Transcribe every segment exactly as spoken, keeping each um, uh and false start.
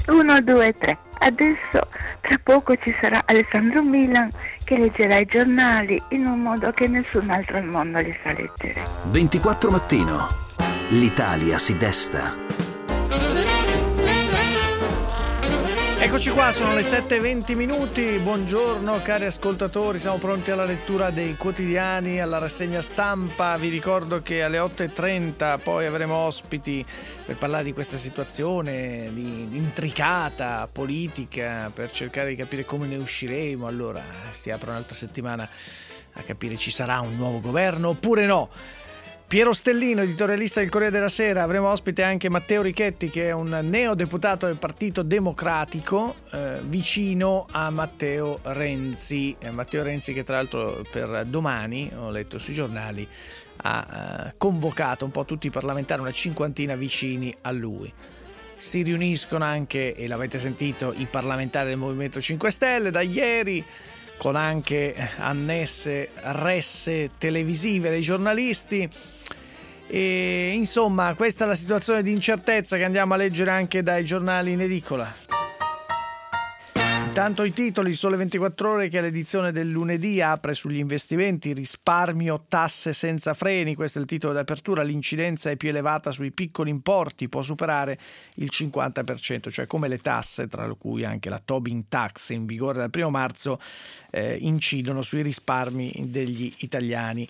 uno, due, tre. Adesso tra poco ci sarà Alessandro Milan che leggerà i giornali in un modo che nessun altro al mondo li sa leggere. ventiquattro mattino. L'Italia si desta. Eccoci qua, sono le sette e venti minuti. Buongiorno cari ascoltatori, siamo pronti alla lettura dei quotidiani, alla rassegna stampa. Vi ricordo che alle otto e trenta poi avremo ospiti per parlare di questa situazione di, di intricata politica, per cercare di capire come ne usciremo. Allora si apre un'altra settimana a capire ci sarà un nuovo governo oppure no. Piero Stellino, editorialista del Corriere della Sera. Avremo ospite anche Matteo Richetti, che è un neodeputato del Partito Democratico, eh, vicino a Matteo Renzi. Eh, Matteo Renzi che tra l'altro per domani, ho letto sui giornali, ha eh, convocato un po' tutti i parlamentari, una cinquantina vicini a lui. Si riuniscono anche, e l'avete sentito, i parlamentari del Movimento cinque Stelle da ieri, con anche annesse resse televisive dei giornalisti. E insomma, questa è la situazione di incertezza che andiamo a leggere anche dai giornali in edicola. Intanto i titoli: Sole ventiquattro Ore che all'edizione del lunedì apre sugli investimenti, risparmio, tasse senza freni. Questo è il titolo d'apertura. L'incidenza è più elevata sui piccoli importi, può superare il cinquanta per cento, cioè come le tasse, tra cui anche la Tobin Tax in vigore dal primo marzo, eh, incidono sui risparmi degli italiani.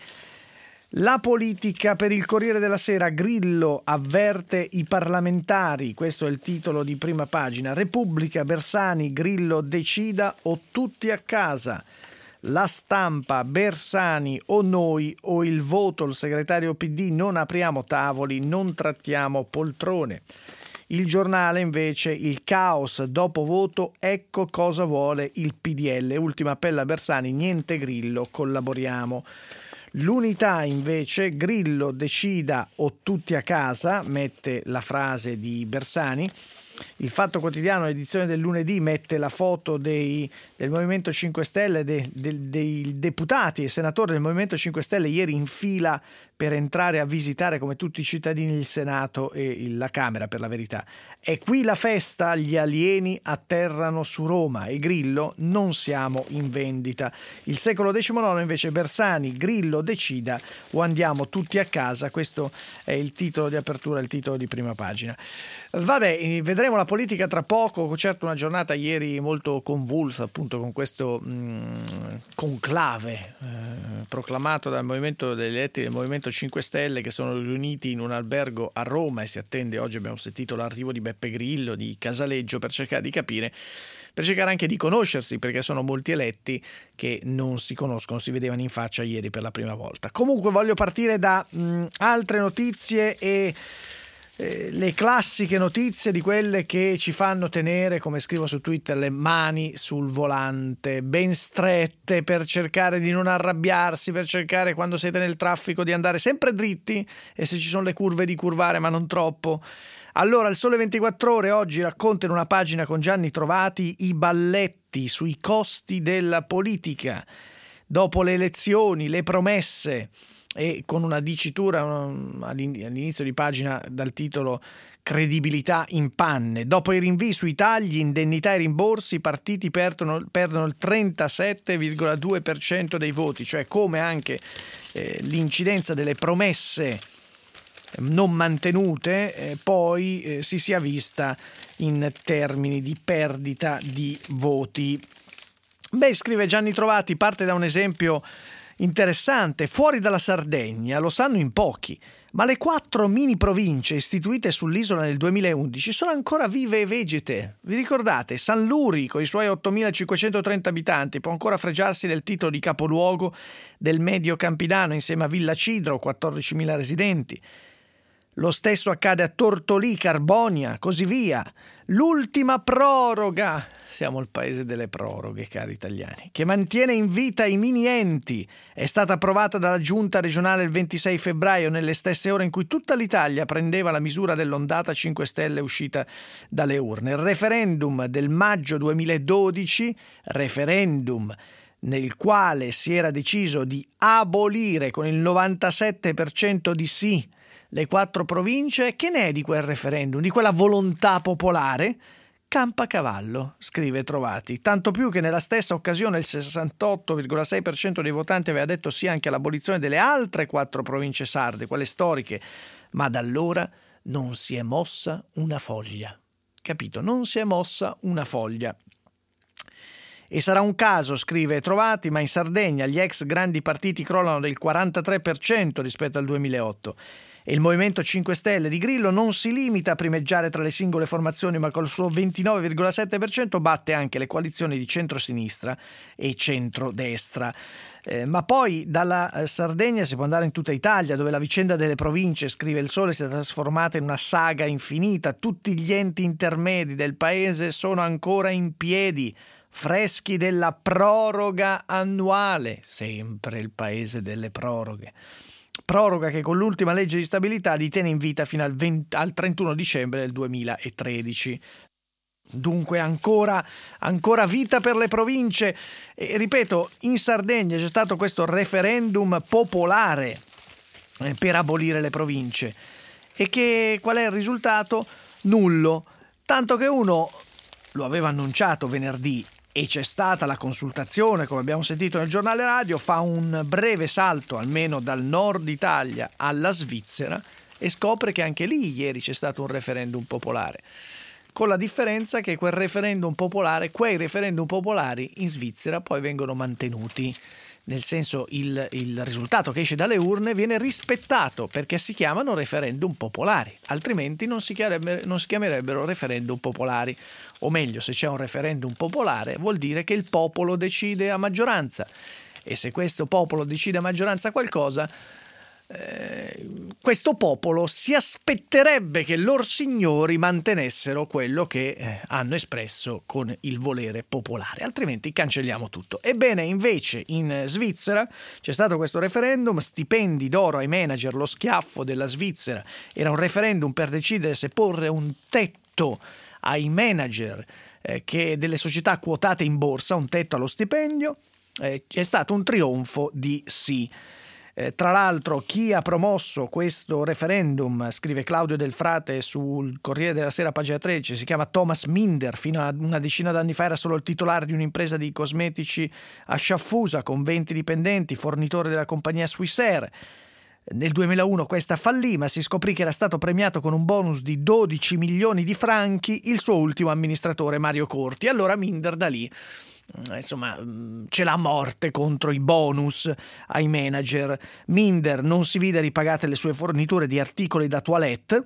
La politica per il Corriere della Sera: Grillo avverte i parlamentari, questo è il titolo di prima pagina. Repubblica: Bersani, Grillo decida o tutti a casa. La Stampa: Bersani o noi o il voto, il segretario P D, non apriamo tavoli, non trattiamo poltrone. Il Giornale invece: il caos dopo voto, ecco cosa vuole il P D L, ultimo appello a Bersani, niente Grillo, collaboriamo. L'Unità invece: Grillo decida o tutti a casa, mette la frase di Bersani. Il Fatto Quotidiano, edizione del lunedì, mette la foto dei, del Movimento cinque Stelle, de, de, dei deputati e senatori del Movimento cinque Stelle ieri in fila per entrare a visitare come tutti i cittadini il Senato e la Camera, per la verità. È qui la festa, gli alieni atterrano su Roma e Grillo: non siamo in vendita. Il Secolo diciannove invece: Bersani, Grillo decida o andiamo tutti a casa. Questo è il titolo di apertura, il titolo di prima pagina. Vabbè, vedremo la politica tra poco. Certo, una giornata ieri molto convulsa, appunto, con questo mh, conclave eh, proclamato dal movimento degli eletti del Movimento cinque Stelle, che sono riuniti in un albergo a Roma, e si attende oggi, abbiamo sentito, l'arrivo di Beppe Grillo, di Casaleggio, per cercare di capire, per cercare anche di conoscersi, perché sono molti eletti che non si conoscono, si vedevano in faccia ieri per la prima volta. Comunque voglio partire da mh, altre notizie e Eh, le classiche notizie, di quelle che ci fanno tenere, come scrivo su Twitter, le mani sul volante ben strette, per cercare di non arrabbiarsi, per cercare, quando siete nel traffico, di andare sempre dritti, e se ci sono le curve di curvare ma non troppo. Allora il Sole ventiquattro Ore oggi racconta in una pagina con Gianni Trovati i balletti sui costi della politica dopo le elezioni, le promesse, e con una dicitura all'inizio di pagina dal titolo "Credibilità in panne". Dopo i rinvii sui tagli, indennità e rimborsi, i partiti perdono, perdono il trentasette virgola due per cento dei voti, cioè come anche eh, l'incidenza delle promesse non mantenute eh, poi eh, si sia vista in termini di perdita di voti. Beh, scrive Gianni Trovati, parte da un esempio interessante. Fuori dalla Sardegna lo sanno in pochi, ma le quattro mini province istituite sull'isola nel duemilaundici sono ancora vive e vegete. Vi ricordate? San Luri, con i suoi ottomilacinquecentotrenta abitanti, può ancora fregiarsi del titolo di capoluogo del Medio Campidano insieme a Villa Cidro, quattordicimila residenti. Lo stesso accade a Tortolì, Carbonia, così via. L'ultima proroga, siamo il paese delle proroghe, cari italiani, che mantiene in vita i mini enti, è stata approvata dalla giunta regionale il ventisei febbraio, nelle stesse ore in cui tutta l'Italia prendeva la misura dell'ondata cinque Stelle uscita dalle urne. Il referendum del maggio duemiladodici, referendum nel quale si era deciso di abolire con il novantasette per cento di sì le quattro province. Che ne è di quel referendum, di quella volontà popolare? scampa-cavallo, scrive Trovati, tanto più che nella stessa occasione il sessantotto virgola sei per cento dei votanti aveva detto sì anche all'abolizione delle altre quattro province sarde, quelle storiche, ma da allora non si è mossa una foglia. Capito? Non si è mossa una foglia. E sarà un caso, scrive Trovati, ma in Sardegna gli ex grandi partiti crollano del quarantatré per cento rispetto al duemilaotto. E il Movimento cinque Stelle di Grillo non si limita a primeggiare tra le singole formazioni, ma col suo ventinove virgola sette per cento batte anche le coalizioni di centrosinistra e centrodestra. Eh, ma poi dalla Sardegna si può andare in tutta Italia, dove la vicenda delle province, scrive Il Sole, si è trasformata in una saga infinita. Tutti gli enti intermedi del paese sono ancora in piedi, freschi della proroga annuale, sempre il paese delle proroghe. Proroga che con l'ultima legge di stabilità li tiene in vita fino al, venti, al trentuno dicembre del duemilatredici. Dunque ancora, ancora vita per le province. E, ripeto, in Sardegna c'è stato questo referendum popolare eh, per abolire le province. E che qual è il risultato? Nullo. Tanto che uno lo aveva annunciato venerdì e c'è stata la consultazione, come abbiamo sentito nel giornale radio, fa un breve salto almeno dal nord Italia alla Svizzera e scopre che anche lì ieri c'è stato un referendum popolare, con la differenza che quel referendum popolare, quei referendum popolari in Svizzera poi vengono mantenuti, nel senso il, il risultato che esce dalle urne viene rispettato perché si chiamano referendum popolari, altrimenti non si chiamerebbero, non si chiamerebbero referendum popolari, o meglio, se c'è un referendum popolare vuol dire che il popolo decide a maggioranza, e se questo popolo decide a maggioranza qualcosa, eh, questo popolo si aspetterebbe che loro signori mantenessero quello che eh, hanno espresso con il volere popolare, altrimenti cancelliamo tutto. Ebbene, invece in Svizzera c'è stato questo referendum, stipendi d'oro ai manager, lo schiaffo della Svizzera, era un referendum per decidere se porre un tetto ai manager eh, che delle società quotate in borsa, un tetto allo stipendio. Eh, è stato un trionfo di sì. Eh, tra l'altro chi ha promosso questo referendum, scrive Claudio Del Frate sul Corriere della Sera, pagina tredici, si chiama Thomas Minder, fino a una decina d'anni fa era solo il titolare di un'impresa di cosmetici a Sciaffusa con venti dipendenti, fornitore della compagnia Swissair. Nel duemilauno questa fallì, ma si scoprì che era stato premiato con un bonus di dodici milioni di franchi il suo ultimo amministratore Mario Corti. Allora Minder da lì, insomma, ce l'ha a morte contro i bonus ai manager. Minder non si vide ripagate le sue forniture di articoli da toilette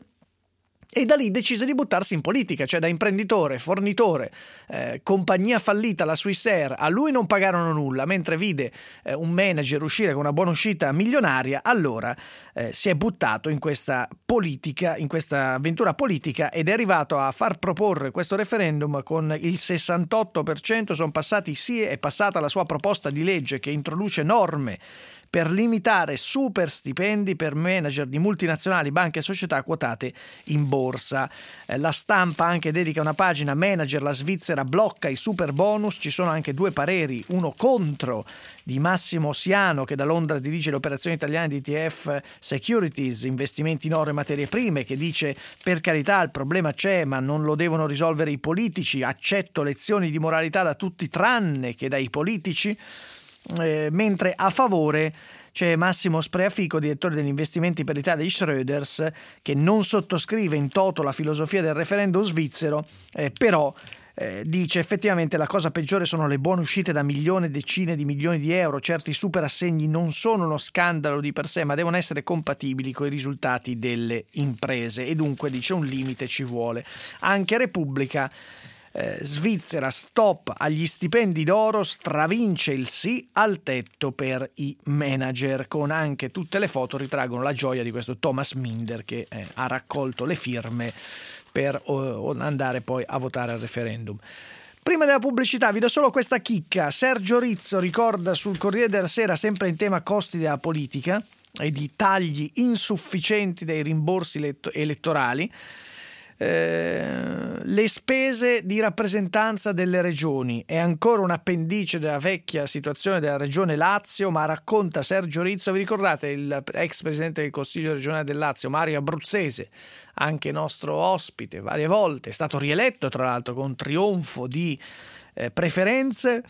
e da lì decise di buttarsi in politica, cioè da imprenditore, fornitore, eh, compagnia fallita, la Swissair. A lui non pagarono nulla, mentre vide eh, un manager uscire con una buona uscita milionaria, allora eh, si è buttato in questa politica, in questa avventura politica, ed è arrivato a far proporre questo referendum con il sessantotto per cento. Sono passati sì, è passata la sua proposta di legge che introduce norme per limitare super stipendi per manager di multinazionali, banche e società quotate in borsa. Eh, la Stampa anche dedica una pagina, manager, la Svizzera blocca i super bonus. Ci sono anche due pareri, uno contro di Massimo Siano, che da Londra dirige le operazioni italiane di E T F Securities, investimenti in oro e materie prime, che dice: per carità, il problema c'è, ma non lo devono risolvere i politici, accetto lezioni di moralità da tutti tranne che dai politici. Eh, mentre a favore c'è Massimo Spreafico, direttore degli investimenti per l'Italia di Schröders, che non sottoscrive in toto la filosofia del referendum svizzero, eh, però eh, dice effettivamente la cosa peggiore sono le buone uscite da milioni e decine di milioni di euro. Certi super assegni non sono uno scandalo di per sé, ma devono essere compatibili con i risultati delle imprese, e dunque dice un limite ci vuole. Anche Repubblica, Eh, Svizzera, stop agli stipendi d'oro, stravince il sì al tetto per i manager, con anche tutte le foto ritraggono la gioia di questo Thomas Minder che eh, ha raccolto le firme per oh, andare poi a votare al referendum. Prima della pubblicità vi do solo questa chicca. Sergio Rizzo ricorda sul Corriere della Sera, sempre in tema costi della politica e di tagli insufficienti dei rimborsi elettorali, Eh, le spese di rappresentanza delle regioni è ancora un appendice della vecchia situazione della regione Lazio, ma racconta Sergio Rizzo. Vi ricordate il ex presidente del Consiglio regionale del Lazio, Mario Abruzzese, anche nostro ospite varie volte, è stato rieletto tra l'altro con trionfo di eh, preferenze.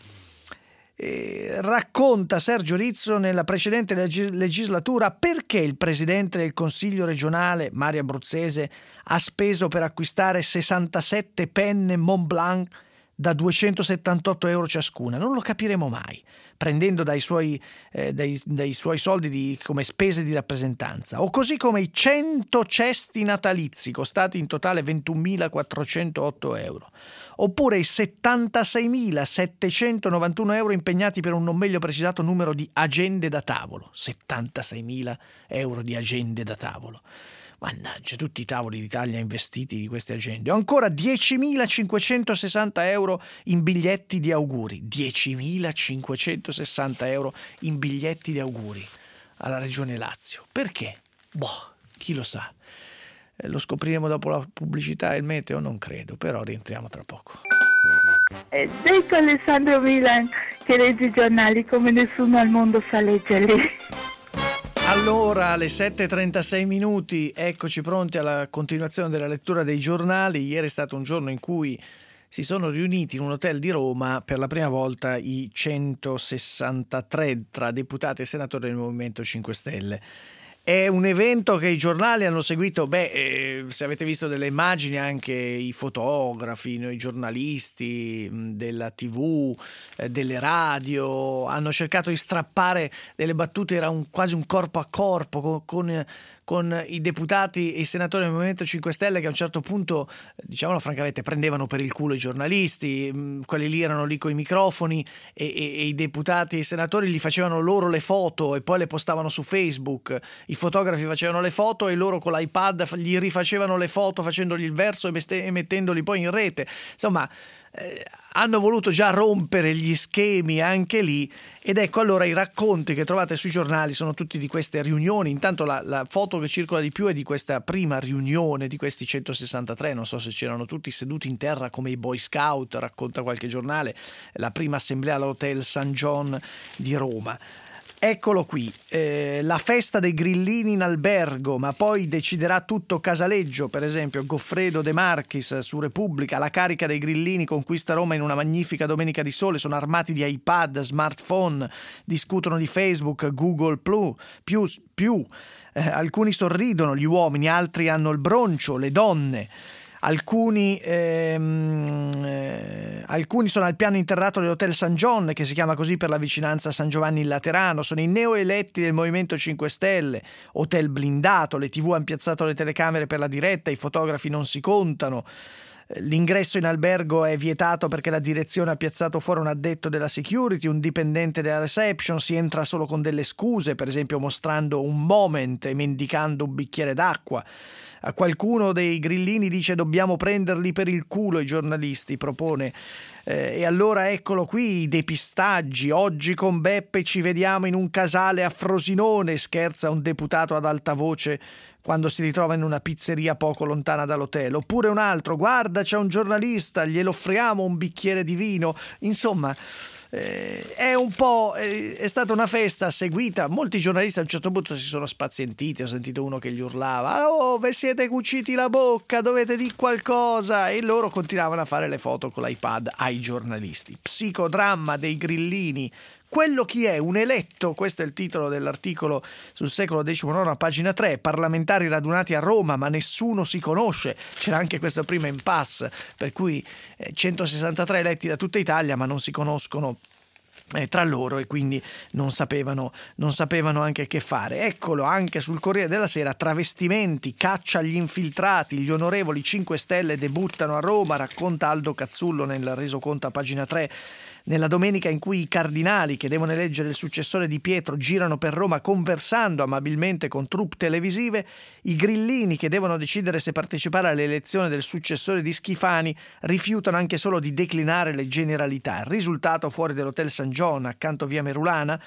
Eh, racconta Sergio Rizzo nella precedente legis- legislatura perché il presidente del Consiglio regionale, Mario Abruzzese, ha speso per acquistare sessantasette penne Montblanc da duecentosettantotto euro ciascuna. Non lo capiremo mai, prendendo dai suoi, eh, dai, dai suoi soldi di, come spese di rappresentanza. O così come i cento cesti natalizi, costati in totale ventunomilaquattrocentootto euro. Oppure i settantaseimilasettecentonovantuno euro impegnati per un non meglio precisato numero di agende da tavolo. settantaseimila euro di agende da tavolo. Mannaggia, tutti i tavoli d'Italia investiti di queste agende. O ancora diecimilacinquecentosessanta euro in biglietti di auguri. diecimilacinquecentosessanta euro in biglietti di auguri alla Regione Lazio. Perché? Boh, chi lo sa. Eh, lo scopriremo dopo la pubblicità e il meteo? Non credo, però rientriamo tra poco. Eh, detto Alessandro Milan che legge i giornali come nessuno al mondo sa leggerli. Allora, alle sette e trentasei minuti, eccoci pronti alla continuazione della lettura dei giornali. Ieri è stato un giorno in cui si sono riuniti in un hotel di Roma per la prima volta i centosessantatré tra deputati e senatori del Movimento cinque Stelle. È un evento che i giornali hanno seguito, beh, eh, se avete visto delle immagini, anche i fotografi, i giornalisti mh, della tivù, eh, delle radio, hanno cercato di strappare delle battute, era un, quasi un corpo a corpo con, con, con i deputati e i senatori del Movimento cinque Stelle che a un certo punto, diciamolo francamente, prendevano per il culo i giornalisti, mh, quelli lì erano lì con i microfoni e, e, e i deputati e i senatori gli facevano loro le foto e poi le postavano su Facebook. I fotografi facevano le foto e loro con l'iPad gli rifacevano le foto facendogli il verso e, meste- e mettendoli poi in rete. Insomma, eh, hanno voluto già rompere gli schemi anche lì, ed ecco allora i racconti che trovate sui giornali sono tutti di queste riunioni. Intanto la, la foto che circola di più è di questa prima riunione di questi centosessantatré, non so se c'erano tutti seduti in terra come i Boy Scout, racconta qualche giornale, la prima assemblea all'Hotel San John di Roma. Eccolo qui, eh, la festa dei grillini in albergo, ma poi deciderà tutto Casaleggio, per esempio Goffredo De Marchis su Repubblica, la carica dei grillini conquista Roma in una magnifica domenica di sole, sono armati di iPad, smartphone, discutono di Facebook, Google Plus, più, più. Eh, alcuni sorridono, gli uomini, altri hanno il broncio, le donne. Alcuni, ehm, eh, alcuni sono al piano interrato dell'Hotel San John, che si chiama così per la vicinanza a San Giovanni in Laterano, sono i neoeletti del Movimento cinque Stelle, hotel blindato, le tivù hanno piazzato le telecamere per la diretta, i fotografi non si contano. L'ingresso in albergo è vietato perché la direzione ha piazzato fuori un addetto della security, un dipendente della reception, si entra solo con delle scuse, per esempio mostrando un moment e mendicando un bicchiere d'acqua. A qualcuno dei grillini dice dobbiamo prenderli per il culo, i giornalisti, propone. Eh, e allora eccolo qui, i depistaggi. Oggi con Beppe ci vediamo in un casale a Frosinone, scherza un deputato ad alta voce quando si ritrova in una pizzeria poco lontana dall'hotel. Oppure un altro, guarda c'è un giornalista, glielo offriamo un bicchiere di vino. Insomma, eh, è un po' eh, è stata una festa seguita, molti giornalisti a un certo punto si sono spazientiti, ho sentito uno che gli urlava oh ve siete cuciti la bocca, dovete dire qualcosa, e loro continuavano a fare le foto con l'iPad ai giornalisti. Psicodramma dei grillini. Quello chi è? Un eletto, questo è il titolo dell'articolo sul Secolo diciannove, pagina tre, parlamentari radunati a Roma ma nessuno si conosce. C'era anche questo primo impasse, per cui eh, centosessantatré eletti da tutta Italia ma non si conoscono Eh, tra loro e quindi non sapevano, non sapevano anche che fare. Eccolo anche sul Corriere della Sera, travestimenti, caccia agli infiltrati, gli onorevoli cinque Stelle debuttano a Roma, racconta Aldo Cazzullo nel resoconto a pagina tre. Nella domenica in cui i cardinali che devono eleggere il successore di Pietro girano per Roma conversando amabilmente con troupe televisive, i grillini che devono decidere se partecipare all'elezione del successore di Schifani rifiutano anche solo di declinare le generalità. Il risultato fuori dell'Hotel San John, accanto via Merulana,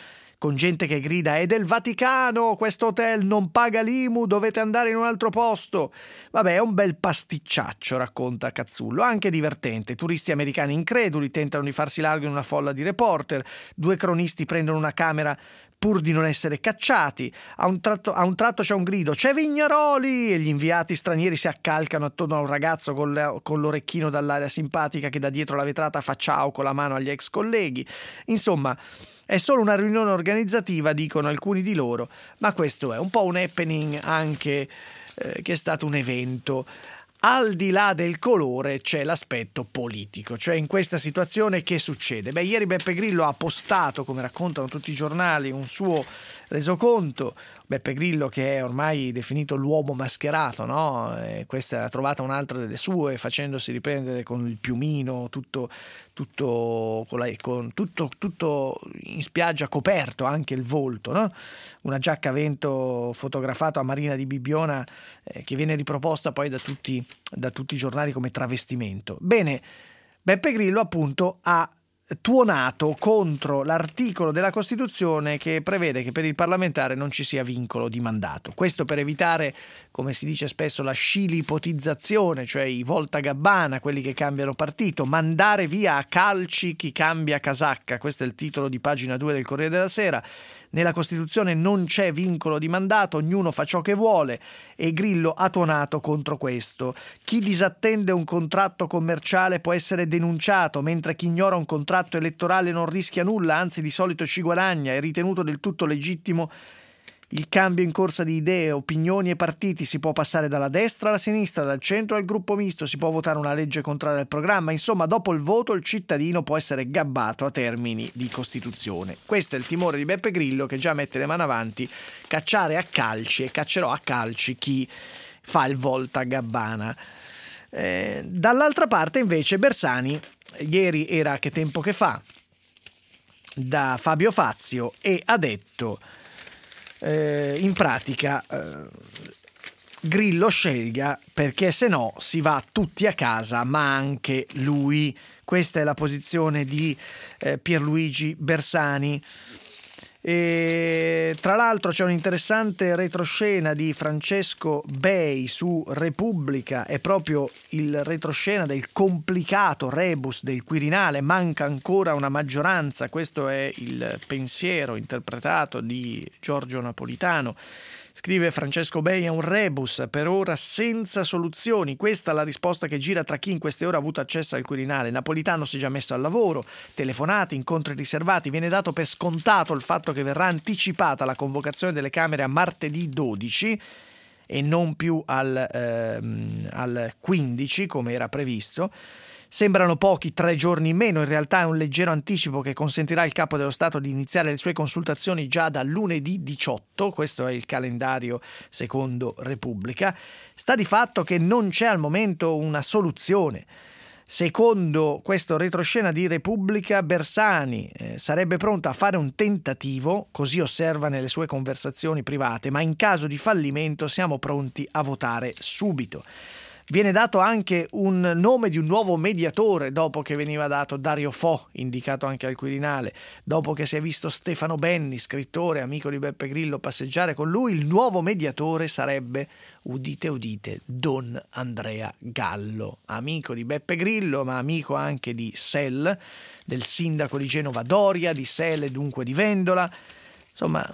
con gente che grida «È del Vaticano, questo hotel non paga l'I M U, dovete andare in un altro posto». Vabbè, è un bel pasticciaccio, racconta Cazzullo, anche divertente. Turisti americani increduli tentano di farsi largo in una folla di reporter, due cronisti prendono una camera pur di non essere cacciati. A un tratto, a un tratto c'è un grido «C'è Vignaroli!» e gli inviati stranieri si accalcano attorno a un ragazzo con, le, con l'orecchino dall'aria simpatica che da dietro la vetrata fa ciao con la mano agli ex colleghi. Insomma, è solo una riunione organizzativa, dicono alcuni di loro, ma questo è un po' un happening anche eh, che è stato un evento. Al di là del colore c'è l'aspetto politico, cioè in questa situazione che succede? Beh, ieri Beppe Grillo ha postato, come raccontano tutti i giornali, un suo resoconto. Beppe Grillo che è ormai definito l'uomo mascherato, no? E questa l'ha trovata un'altra delle sue, facendosi riprendere con il piumino, tutto, tutto, con la, con tutto, tutto in spiaggia, coperto anche il volto, no? Una giacca a vento fotografato a Marina di Bibbiona eh, che viene riproposta poi da tutti, da tutti i giornali come travestimento. Bene, Beppe Grillo appunto ha tuonato contro l'articolo della Costituzione che prevede che per il parlamentare non ci sia vincolo di mandato. Questo per evitare, come si dice spesso, la scilipotizzazione, cioè i voltagabbana, quelli che cambiano partito, mandare via a calci chi cambia casacca. Questo è il titolo di pagina due del Corriere della Sera. Nella Costituzione non c'è vincolo di mandato, ognuno fa ciò che vuole, e Grillo ha tuonato contro questo. Chi disattende un contratto commerciale può essere denunciato, mentre chi ignora un contratto elettorale non rischia nulla, anzi di solito ci guadagna. È ritenuto del tutto legittimo il cambio in corsa di idee, opinioni e partiti. Si può passare dalla destra alla sinistra, dal centro al gruppo misto, si può votare una legge contraria al programma. Insomma, dopo il voto il cittadino può essere gabbato a termini di Costituzione. Questo è il timore di Beppe Grillo, che già mette le mani avanti: cacciare a calci, e caccerò a calci chi fa il voltagabbana. Eh, dall'altra parte invece Bersani, ieri era Che tempo che fa, da Fabio Fazio, e ha detto Eh, in pratica eh, Grillo scelga, perché se no si va tutti a casa, ma anche lui. Questa è la posizione di eh, Pierluigi Bersani. E tra l'altro c'è un'interessante retroscena di Francesco Bei su Repubblica, è proprio il retroscena del complicato rebus del Quirinale. Manca ancora una maggioranza, questo è il pensiero interpretato di Giorgio Napolitano. Scrive Francesco Bei: è un rebus per ora senza soluzioni. Questa è la risposta che gira tra chi in queste ore ha avuto accesso al Quirinale. Napolitano si è già messo al lavoro, telefonati, incontri riservati. Viene dato per scontato il fatto che verrà anticipata la convocazione delle Camere a martedì dodici e non più al, ehm, al quindici come era previsto. Sembrano pochi tre giorni in meno, in realtà è un leggero anticipo che consentirà al Capo dello Stato di iniziare le sue consultazioni già da lunedì diciotto, questo è il calendario secondo Repubblica. Sta di fatto che non c'è al momento una soluzione. Secondo questo retroscena di Repubblica, Bersani eh, sarebbe pronto a fare un tentativo, così osserva nelle sue conversazioni private, ma in caso di fallimento siamo pronti a votare subito. Viene dato anche un nome di un nuovo mediatore, dopo che veniva dato Dario Fo, indicato anche al Quirinale, dopo che si è visto Stefano Benni, scrittore, amico di Beppe Grillo, passeggiare con lui. Il nuovo mediatore sarebbe, udite udite, Don Andrea Gallo, amico di Beppe Grillo, ma amico anche di Sell, del sindaco di Genova Doria, di Sell e dunque di Vendola. Insomma,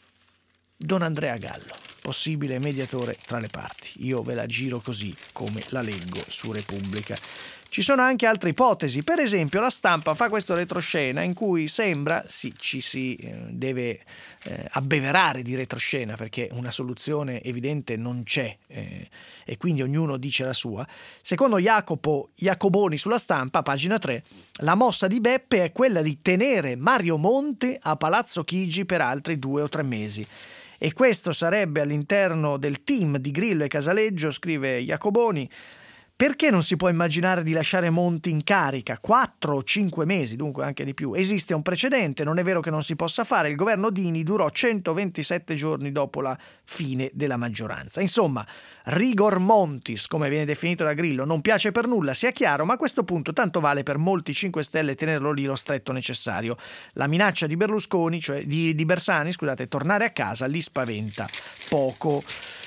Don Andrea Gallo, possibile mediatore tra le parti. Io ve la giro così come la leggo su Repubblica. Ci sono anche altre ipotesi, per esempio la Stampa fa questo retroscena in cui sembra, sì, ci si eh, deve eh, abbeverare di retroscena perché una soluzione evidente non c'è eh, e quindi ognuno dice la sua. Secondo Jacopo Jacoboni sulla Stampa, pagina tre, la mossa di Beppe è quella di tenere Mario Monti a Palazzo Chigi per altri due o tre mesi. E questo sarebbe all'interno del team di Grillo e Casaleggio, scrive Jacoboni, Perché non si può immaginare di lasciare Monti in carica? Quattro o cinque mesi, dunque anche di più. Esiste un precedente, non è vero che non si possa fare. Il governo Dini durò centoventisette giorni dopo la fine della maggioranza. Insomma, rigor montis, come viene definito da Grillo, non piace per nulla, sia chiaro, ma a questo punto tanto vale per molti cinque Stelle tenerlo lì lo stretto necessario. La minaccia di Berlusconi, cioè di, di Bersani, scusate, tornare a casa li spaventa poco.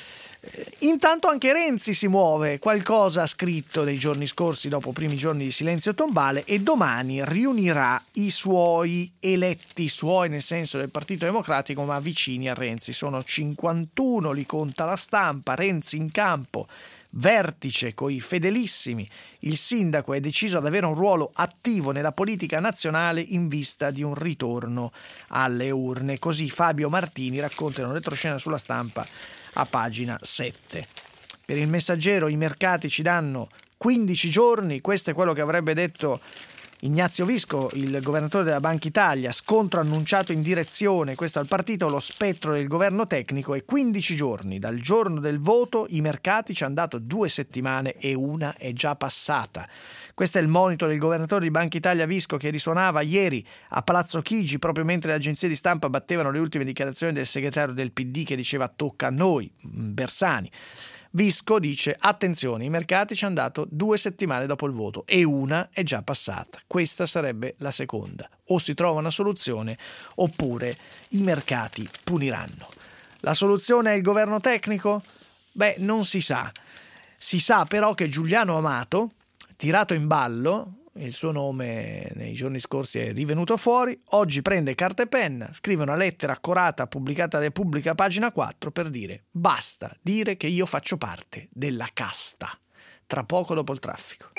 Intanto anche Renzi si muove, qualcosa ha scritto nei giorni scorsi dopo primi giorni di silenzio tombale, e domani riunirà i suoi eletti, suoi nel senso del Partito Democratico ma vicini a Renzi. Sono cinquantuno, li conta La Stampa. Renzi in campo, vertice coi fedelissimi. Il sindaco è deciso ad avere un ruolo attivo nella politica nazionale in vista di un ritorno alle urne. Così Fabio Martini racconta in un retroscena sulla Stampa a pagina sette. Per il Messaggero i mercati ci danno quindici giorni, questo è quello che avrebbe detto Ignazio Visco, il governatore della Banca Italia. Scontro annunciato in direzione, questo al partito, lo spettro del governo tecnico, e quindici giorni dal giorno del voto i mercati ci hanno dato due settimane e una è già passata. Questo è il monito del governatore di Banca Italia Visco, che risuonava ieri a Palazzo Chigi proprio mentre le agenzie di stampa battevano le ultime dichiarazioni del segretario del P D che diceva tocca a noi, Bersani. Visco dice attenzione, i mercati ci hanno dato due settimane dopo il voto e una è già passata. Questa sarebbe la seconda. O si trova una soluzione oppure i mercati puniranno. La soluzione è il governo tecnico? Beh, non si sa. Si sa però che Giuliano Amato, tirato in ballo, il suo nome nei giorni scorsi è rivenuto fuori, oggi prende carta e penna, scrive una lettera accorata pubblicata a Repubblica, pagina quattro, per dire basta dire che io faccio parte della casta. Tra poco dopo il traffico.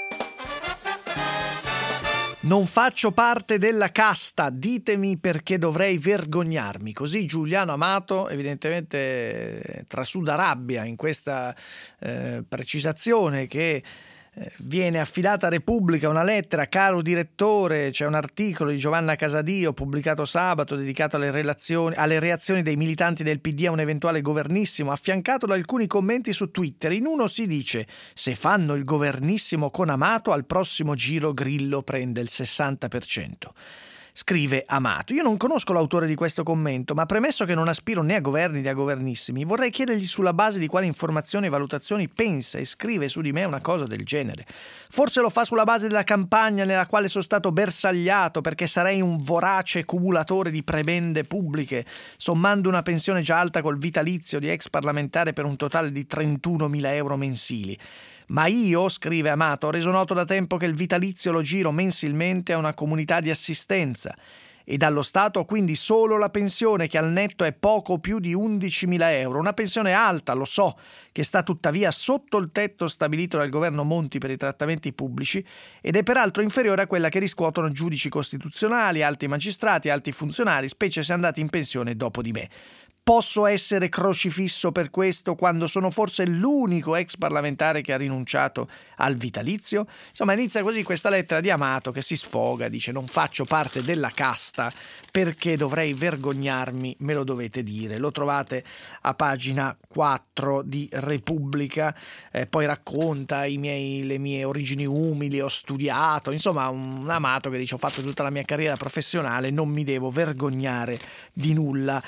Non faccio parte della casta, ditemi perché dovrei vergognarmi. Così Giuliano Amato evidentemente trasuda rabbia in questa eh, precisazione che viene affidata a Repubblica, una lettera: caro direttore, c'è un articolo di Giovanna Casadio pubblicato sabato dedicato alle, relazioni, alle reazioni dei militanti del P D a un eventuale governissimo, affiancato da alcuni commenti su Twitter. In uno si dice: se fanno il governissimo con Amato al prossimo giro Grillo prende il sessanta per cento. Scrive Amato. Io non conosco l'autore di questo commento, ma premesso che non aspiro né a governi né a governissimi, vorrei chiedergli sulla base di quali informazioni e valutazioni pensa e scrive su di me una cosa del genere. Forse lo fa sulla base della campagna nella quale sono stato bersagliato perché sarei un vorace cumulatore di prebende pubbliche, sommando una pensione già alta col vitalizio di ex parlamentare per un totale di trentunomila euro mensili. Ma io, scrive Amato, ho reso noto da tempo che il vitalizio lo giro mensilmente a una comunità di assistenza e dallo Stato ho quindi solo la pensione, che al netto è poco più di undicimila euro. Una pensione alta, lo so, che sta tuttavia sotto il tetto stabilito dal governo Monti per i trattamenti pubblici ed è peraltro inferiore a quella che riscuotono giudici costituzionali, alti magistrati, alti funzionari, specie se andati in pensione dopo di me. Posso essere crocifisso per questo quando sono forse l'unico ex parlamentare che ha rinunciato al vitalizio? Insomma, inizia così questa lettera di Amato che si sfoga, dice non faccio parte della casta perché dovrei vergognarmi, me lo dovete dire. Lo trovate a pagina quattro di Repubblica, eh, poi racconta i miei, le mie origini umili, ho studiato, insomma un Amato che dice ho fatto tutta la mia carriera professionale, non mi devo vergognare di nulla.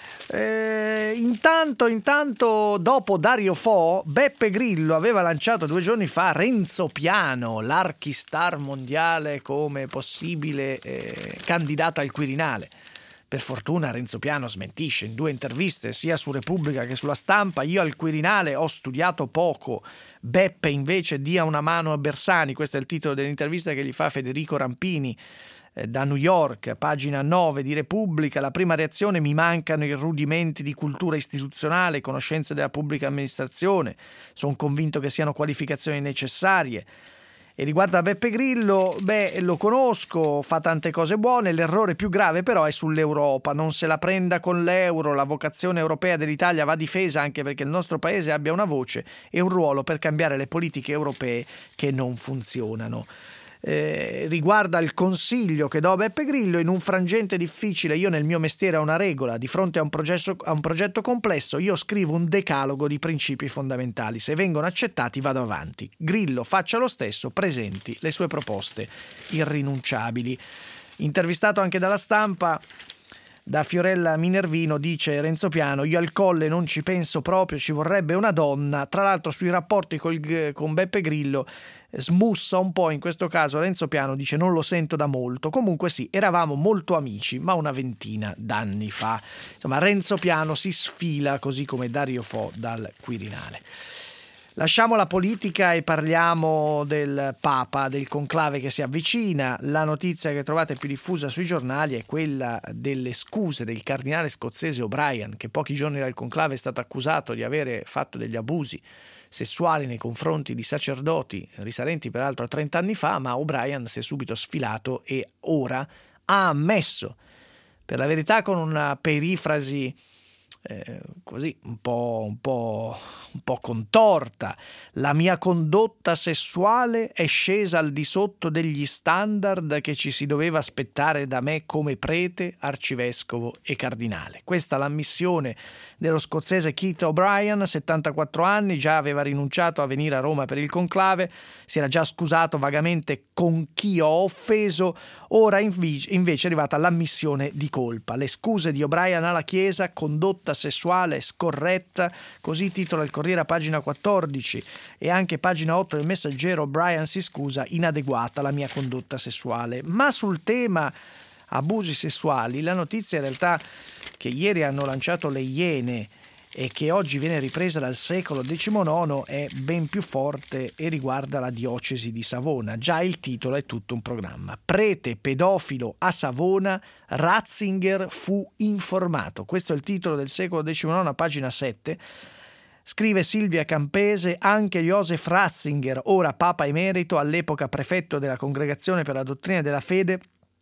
Eh, intanto, intanto, dopo Dario Fo, Beppe Grillo aveva lanciato due giorni fa Renzo Piano, l'archistar mondiale, come possibile eh, candidato al Quirinale. Per fortuna Renzo Piano smentisce in due interviste, sia su Repubblica che sulla Stampa: io al Quirinale ho studiato poco, Beppe invece dia una mano a Bersani. Questo è il titolo dell'intervista che gli fa Federico Rampini da New York, pagina nove di Repubblica. La prima reazione: mi mancano i rudimenti di cultura istituzionale, conoscenze della pubblica amministrazione, sono convinto che siano qualificazioni necessarie. E riguarda Beppe Grillo, beh, lo conosco, fa tante cose buone, l'errore più grave però è sull'Europa, non se la prenda con l'euro, la vocazione europea dell'Italia va difesa anche perché il nostro paese abbia una voce e un ruolo per cambiare le politiche europee che non funzionano. eh, riguarda il consiglio che do a Beppe Grillo: in un frangente difficile, io nel mio mestiere ho una regola, di fronte a un progetto, a un progetto complesso io scrivo un decalogo di principi fondamentali, se vengono accettati vado avanti. Grillo faccia lo stesso, presenti le sue proposte irrinunciabili. Intervistato anche dalla Stampa, da Fiorella Minervino dice Renzo Piano: io al Colle non ci penso proprio, ci vorrebbe una donna. Tra l'altro sui rapporti col, con Beppe Grillo smussa un po' in questo caso Renzo Piano, dice non lo sento da molto. Comunque sì, eravamo molto amici, ma una ventina d'anni fa. Insomma, Renzo Piano si sfila così come Dario Fo dal Quirinale. Lasciamo la politica e parliamo del Papa, del conclave che si avvicina. La notizia che trovate più diffusa sui giornali è quella delle scuse del cardinale scozzese O'Brien, che pochi giorni dal conclave è stato accusato di avere fatto degli abusi sessuali nei confronti di sacerdoti, risalenti peraltro a trenta anni fa, ma O'Brien si è subito sfilato e ora ha ammesso, per la verità con una perifrasi Eh, così un po', un po', un po' contorta: la mia condotta sessuale è scesa al di sotto degli standard che ci si doveva aspettare da me come prete, arcivescovo e cardinale. Questa è l'ammissione dello scozzese Keith O'Brien, settantaquattro anni, già aveva rinunciato a venire a Roma per il conclave, si era già scusato vagamente con chi ho offeso, ora invece è arrivata l'ammissione di colpa. Le scuse di O'Brien alla Chiesa: condotta sessuale scorretta, così titola il Corriere a pagina quattordici, e anche pagina otto del Messaggero. O'Brien si scusa: inadeguata la mia condotta sessuale. Ma sul tema abusi sessuali, la notizia in realtà che ieri hanno lanciato le Iene e che oggi viene ripresa dal Secolo diciannove è ben più forte e riguarda la diocesi di Savona. Già il titolo è tutto un programma. Prete pedofilo a Savona, Ratzinger fu informato. Questo è il titolo del Secolo diciannove a pagina sette. Scrive Silvia Campese: anche Joseph Ratzinger, ora Papa Emerito, all'epoca prefetto della Congregazione per la Dottrina della Fede,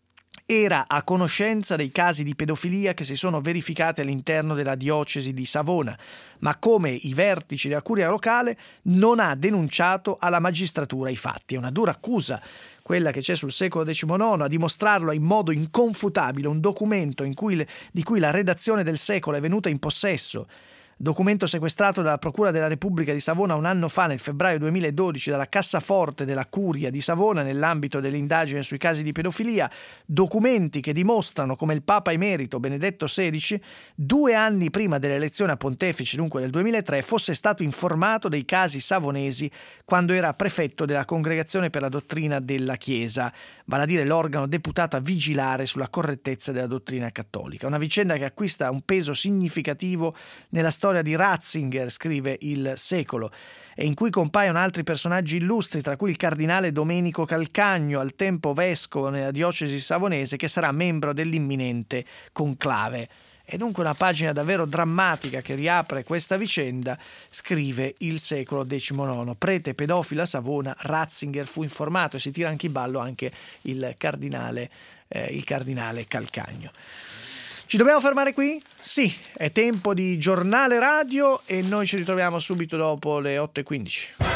era a conoscenza dei casi di pedofilia che si sono verificati all'interno della diocesi di Savona, ma come i vertici della curia locale non ha denunciato alla magistratura i fatti. È una dura accusa quella che c'è sul Secolo diciannove, a dimostrarlo in modo inconfutabile un documento in cui, di cui la redazione del Secolo è venuta in possesso. Documento sequestrato dalla Procura della Repubblica di Savona un anno fa, nel febbraio duemiladodici, dalla cassaforte della Curia di Savona nell'ambito dell'indagine sui casi di pedofilia. Documenti che dimostrano come il Papa Emerito Benedetto sedicesimo, due anni prima dell'elezione a pontefice, dunque del duemilatré, fosse stato informato dei casi savonesi quando era prefetto della Congregazione per la Dottrina della Chiesa, vale a dire l'organo deputato a vigilare sulla correttezza della dottrina cattolica. Una vicenda che acquista un peso significativo nella storia di Ratzinger, scrive il Secolo, e in cui compaiono altri personaggi illustri, tra cui il cardinale Domenico Calcagno, al tempo vescovo nella diocesi savonese, che sarà membro dell'imminente conclave. È dunque una pagina davvero drammatica che riapre questa vicenda, scrive il Secolo diciannove. Prete pedofilo a Savona, Ratzinger fu informato, e si tira anche in ballo anche il cardinale, eh, il cardinale Calcagno. Ci dobbiamo fermare qui? Sì, è tempo di giornale radio e noi ci ritroviamo subito dopo le otto e quindici.